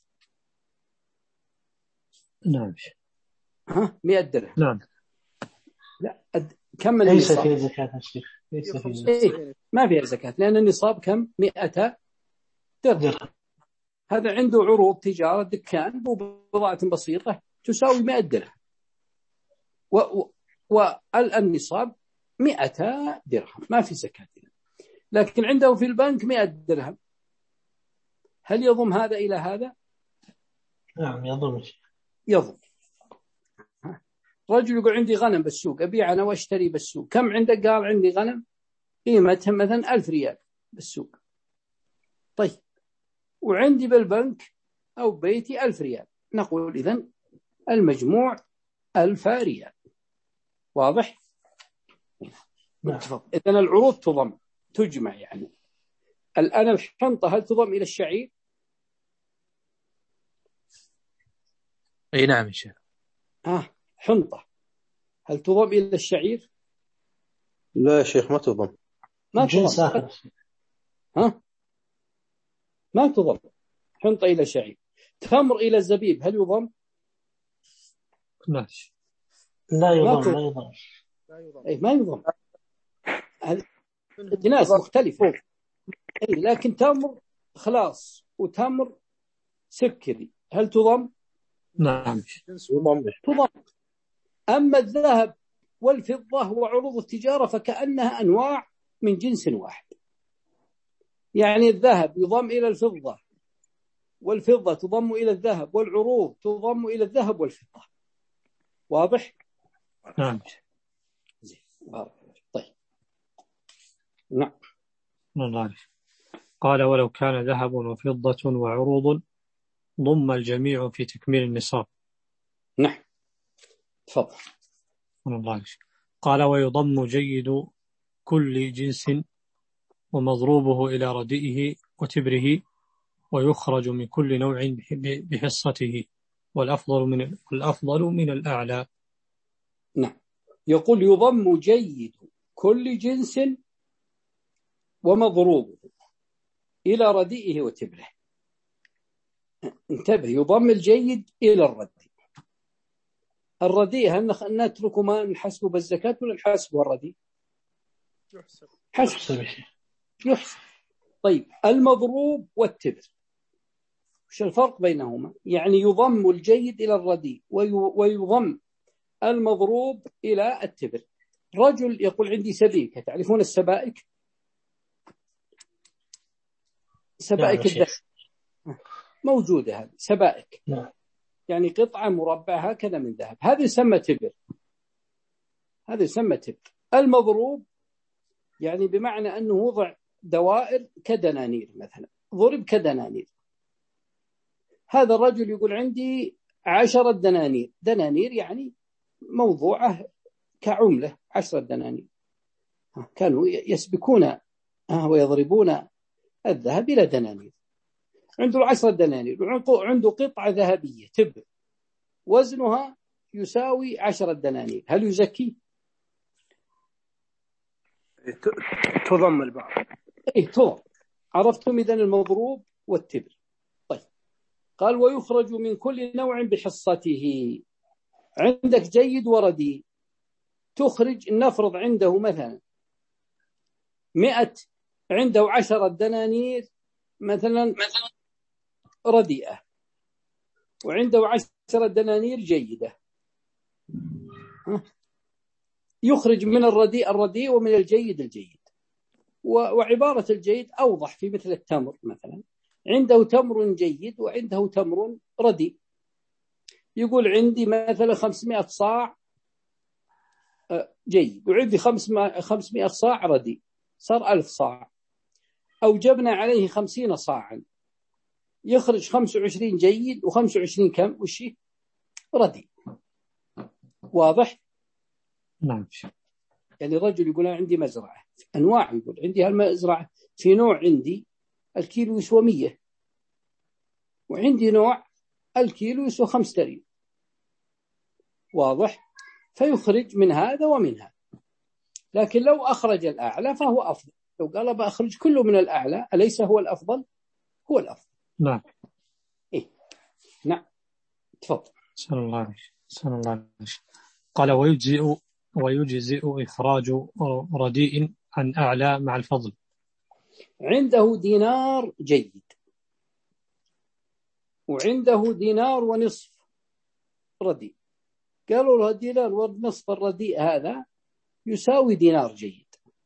نعم. ها مئة درهم. نعم. لا أد... كم ليس النصاب؟ فيها زكاة الشيخ. ليس فيها. إيه؟ ما فيها زكاة لأن النصاب كم؟ مئة درهم. هذا عنده عروض تجارة دكان بضاعة بسيطة تساوي مئة درهم والنصاب و... مئة درهم ما في زكاة. لكن عنده في البنك مئة درهم هل يضم هذا إلى هذا؟ نعم يضم. يضم. رجل يقول عندي غنم بالسوق أبيع أنا واشتري بالسوق كم عندك؟ قال عندي غنم قيمتها مثلا ألف ريال بالسوق. طيب وعندي بالبنك أو بيتي ألف ريال نقول إذن المجموع ألف ريال. واضح؟ متفق. إذن العروض تضم تجمع يعني. الآن الحنطة هل تضم إلى الشعير؟ أي نعم يا شيخ. آه حنطة هل تضم إلى الشعير؟ لا يا شيخ ما تضم. ما تضم. ها ما تضم حنطة إلى شعير. تمر إلى الزبيب هل يضم؟ ماشي. لا يضم. لا يضم. أي ما يضم. الجناس مختلفة. أي لكن تمر خلاص وتمر سكري هل تضم؟ نعم تضم. أما الذهب والفضة وعروض التجارة فكأنها أنواع من جنس واحد. يعني الذهب يضم إلى الفضة والفضة تضم إلى الذهب والعروض تضم إلى الذهب والفضة. واضح؟ نعم. طيب. نعم. الله. قال ولو كان ذهب وفضة وعروض ضم الجميع في تكميل النصاب. نعم. تفضل. الله. قال ويضم جيد كل جنس ومضروبه إلى ردئه وتبره ويخرج من كل نوع بحصته والأفضل من الأفضل من الأعلى. نعم. يقول يضم جيد كل جنس ومضروبه إلى ردئه وتبره. انتبه، يضم الجيد إلى الردي. الردي هل نترك ما نحسبه بالزكاة ولا نحسبه الردي؟ يحسب. حسب يحسب. طيب المضروب والتبر وش الفرق بينهما؟ يعني يضم الجيد إلى الردي ويضم المضروب إلى التبر. رجل يقول عندي سبيكة، تعرفون السبائك؟ سبائك الذهب موجودة، هذه سبائك يعني قطعة مربعة هكذا من ذهب، هذا يسمى تبر، هذا يسمى تبر. المضروب يعني بمعنى أنه وضع دوائر كدنانير، مثلا ضرب كدنانير. هذا الرجل يقول عندي عشرة دنانير، دنانير يعني موضوعة كعملة، عشرة دنانير. كانوا يسبكون ويضربون الذهب إلى دنانير. عنده عشرة دنانير وعنده قطعة ذهبية تبر وزنها يساوي عشرة دنانير، هل يزكي؟ تضم البعض. إيه تضم. عرفتم إذن المضروب والتبر. طيب قال ويخرج من كل نوع بحصته. عندك جيد وردي، تخرج، نفرض عنده مثلا مئة، عنده عشرة دنانير مثلا رديئة، وعنده عشرة دنانير جيدة، يخرج من الرديء الرديء ومن الجيد الجيد. وعبارة الجيد أوضح في مثل التمر مثلا، عنده تمر جيد وعنده تمر رديء. يقول عندي مثلا خمسمائة صاع جيد وعندي خمسمائة صاع رديء، صار ألف صاع. أو جبنا عليه خمسين صاعا، يخرج خمسة وعشرين جيد وخمسة وعشرين كم وشي رديء. واضح؟ نعم. يعني رجل يقول عندي مزرعة أنواع، يقول عندي هالمزرعة في نوع عندي الكيلو يسوى مية، وعندي نوع الكيلو يسوى خمسة ريال. واضح؟ فيخرج من هذا ومن هذا. لكن لو أخرج الأعلى فهو أفضل. لو قال بأخرج كله من الأعلى أليس هو الأفضل؟ هو الأفضل. نعم. إيه؟ نعم. تفضل. صلى الله عليه صلى الله عليه قال ويجزئ ويجزئ إخراج رديء عن أعلى مع الفضل. عنده دينار جيد وعنده دينار ونصف رديء، قالوا له دينار ونصف الرديء هذا يساوي دينار جيد،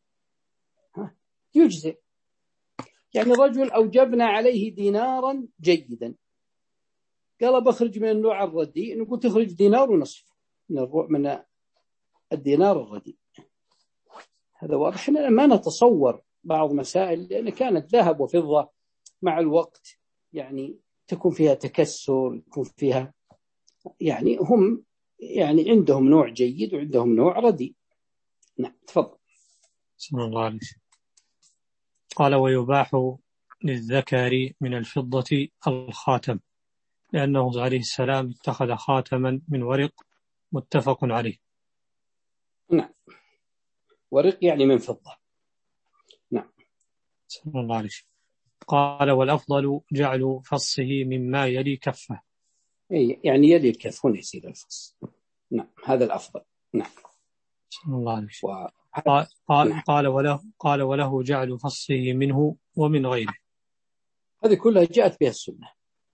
يجزئ. يعني رجل أوجبنا عليه دينارا جيدا، قال بخرج من النوع الرديء، نقول تخرج دينار ونصف من من الدينار الرديء. هذا واضح. احنا ما نتصور بعض مسائل لأن كانت ذهب وفضة مع الوقت يعني تكون فيها تكسر، يكون فيها يعني هم يعني عندهم نوع جيد وعندهم نوع رديء. نعم تفضل. صلى الله عليه وسلم. قال ويباح للذكر من الفضة الخاتم، لأنه عليه السلام اتخذ خاتما من ورق متفق عليه. نعم. ورق يعني من فضة. نعم. صلى الله عليه وسلم. قال والأفضل جعل فصه مما يلي كفه. أي يعني يلي الكف هنا يصير الفص. نعم هذا الأفضل. نعم. صلى الله عليه وسلم. و... قال, قال, نعم. قال, وله قال وله جعل فصه منه ومن غيره. هذه كلها جاءت بها السنة.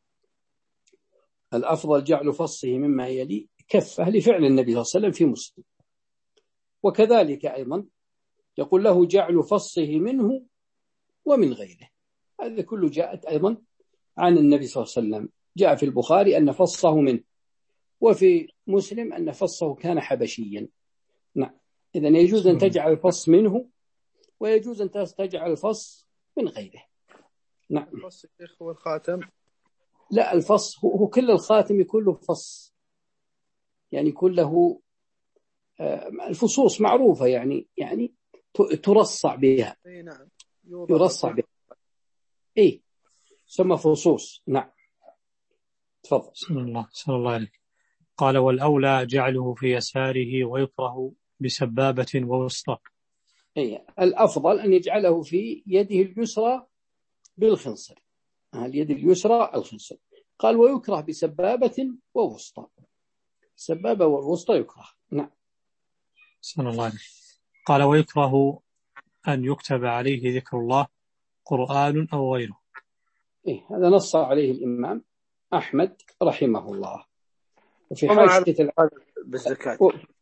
الأفضل جعل فصه مما يلي كفه لفعل النبي صلى الله عليه وسلم في مسلم. وكذلك أيضا يقول له جعل فصه منه ومن غيره، هذا كله جاءت أيضا عن النبي صلى الله عليه وسلم. جاء في البخاري أن فصه منه، وفي مسلم أن فصه كان حبشيا. نعم. إذن يجوز أن تجعل الفص منه ويجوز أن تجعل الفص من غيره. نعم. الفص هو الخاتم؟ لا، الفص هو كل الخاتم يكون له فص، يعني يكون له الفصوص معروفة، يعني يعني ترصع بها. اي نعم. يرصع بها. ايه سمى فصوص. نعم تفضل. صلى الله صلى الله عليه. قال والأولى جعله في يساره ويكره بسبابة ووسطى. ايه الأفضل أن يجعله في يده اليسرى بالخنصر، اليد اليسرى الخنصر. قال ويكره بسبابة ووسطى. السبابة والوسطى يكره. نعم. صلى الله عليه. قال ويكره أن يكتب عليه ذكر الله قرآن أو غيره. إيه هذا نص عليه الإمام أحمد رحمه الله. وفي حاشية بالزكاة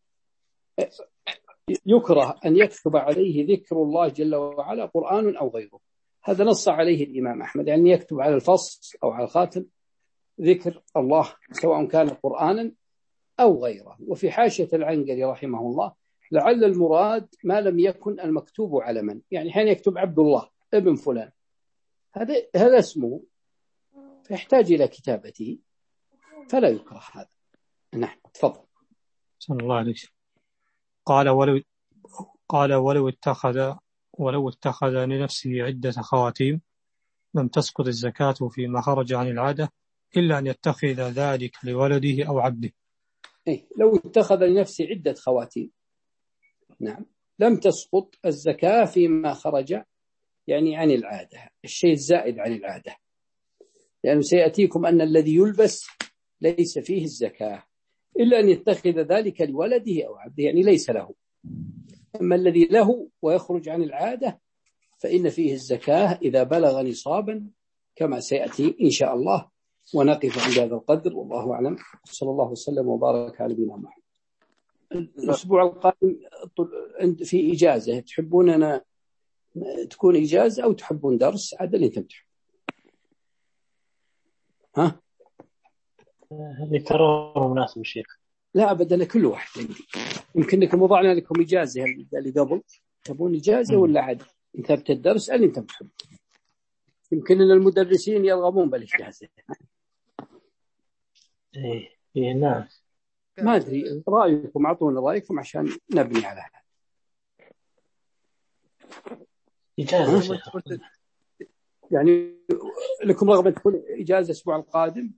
يكره أن يكتب عليه ذكر الله جل وعلا قرآن أو غيره. هذا نص عليه الإمام أحمد، يعني يكتب على الفص أو على الخاتم ذكر الله سواء كان قرآنا أو غيره. وفي حاشية العنقري رحمه الله لعل المراد ما لم يكن المكتوب على من، يعني حين يكتب عبد الله ابن فلان هذا هذا اسمه فيحتاج إلى كتابته فلا يكره هذا. نعم تفضل. صلى الله عليه. قال ولو قال ولو اتخذ ولو اتخذ لنفسه عدة خواتيم لم تسقط الزكاة فيما خرج عن العادة إلا أن يتخذ ذلك لولده أو عبده. إيه لو اتخذ لنفسه عدة خواتيم نعم لم تسقط الزكاة فيما خرج يعني عن العادة، الشيء الزائد عن العادة، لأنه سيأتيكم أن الذي يلبس ليس فيه الزكاة إلا أن يتخذ ذلك لولده أو عبده، يعني ليس له. أما الذي له ويخرج عن العادة فإن فيه الزكاة إذا بلغ نصابا كما سيأتي إن شاء الله. ونقف عند هذا القدر والله أعلم. صلى الله وسلم وبارك على نبينا محمد. الأسبوع القادم في إجازة، تحبوننا تكون إجازة أو تحبون درس؟ عاد اللي أنتم تحبون. ها؟ اللي ترى مناسب الشيخ. لا أبدا كل واحد عندي. يمكن لكم وضعنا لكم إجازة اللي قبل، تبون إجازة ولا عاد إن ثبت الدرس اللي أنتم تحبون. يمكن أن المدرسين يرغبون بالإجازة. إيه إيه نعم. ما أدري رأيكم، أعطونا رأيكم عشان نبني على هذا. إجازة يعني لكم رغبة تكون إجازة الأسبوع القادم؟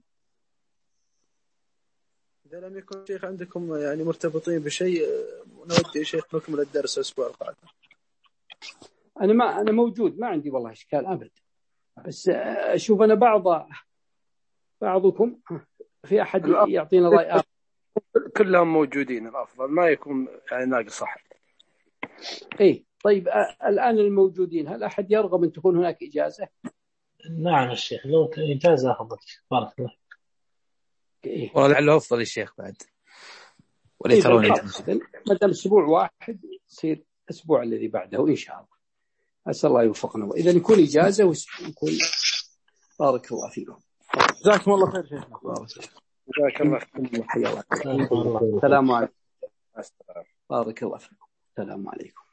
إذا لم يكن شيخ عندكم يعني مرتبطين بشيء نودي شيخ نكمل الدرس الأسبوع القادم. أنا ما أنا موجود، ما عندي والله إشكال أبد، بس أشوف أنا بعض بعضكم في أحد يعطينا رأي آخر. كلهم موجودين، الأفضل ما يكون يعني ناقص أحد. إيه طيب الآن الموجودين هل أحد يرغب أن تكون هناك إجازة؟ نعم الشيخ لو إجازة أفضل. بارك الله. إيه. والله لعله أفضل الشيخ بعد. ولا إيه ترون ما دام أسبوع واحد يصير الأسبوع الذي بعده إن شاء الله. أسأل الله يوفقنا، وإذا يكون إجازة ويكون بارك الله فيكم. جزاكم الله خير شيخنا. جزاك الله خير. السلام عليكم. بارك الله فيكم. السلام عليكم.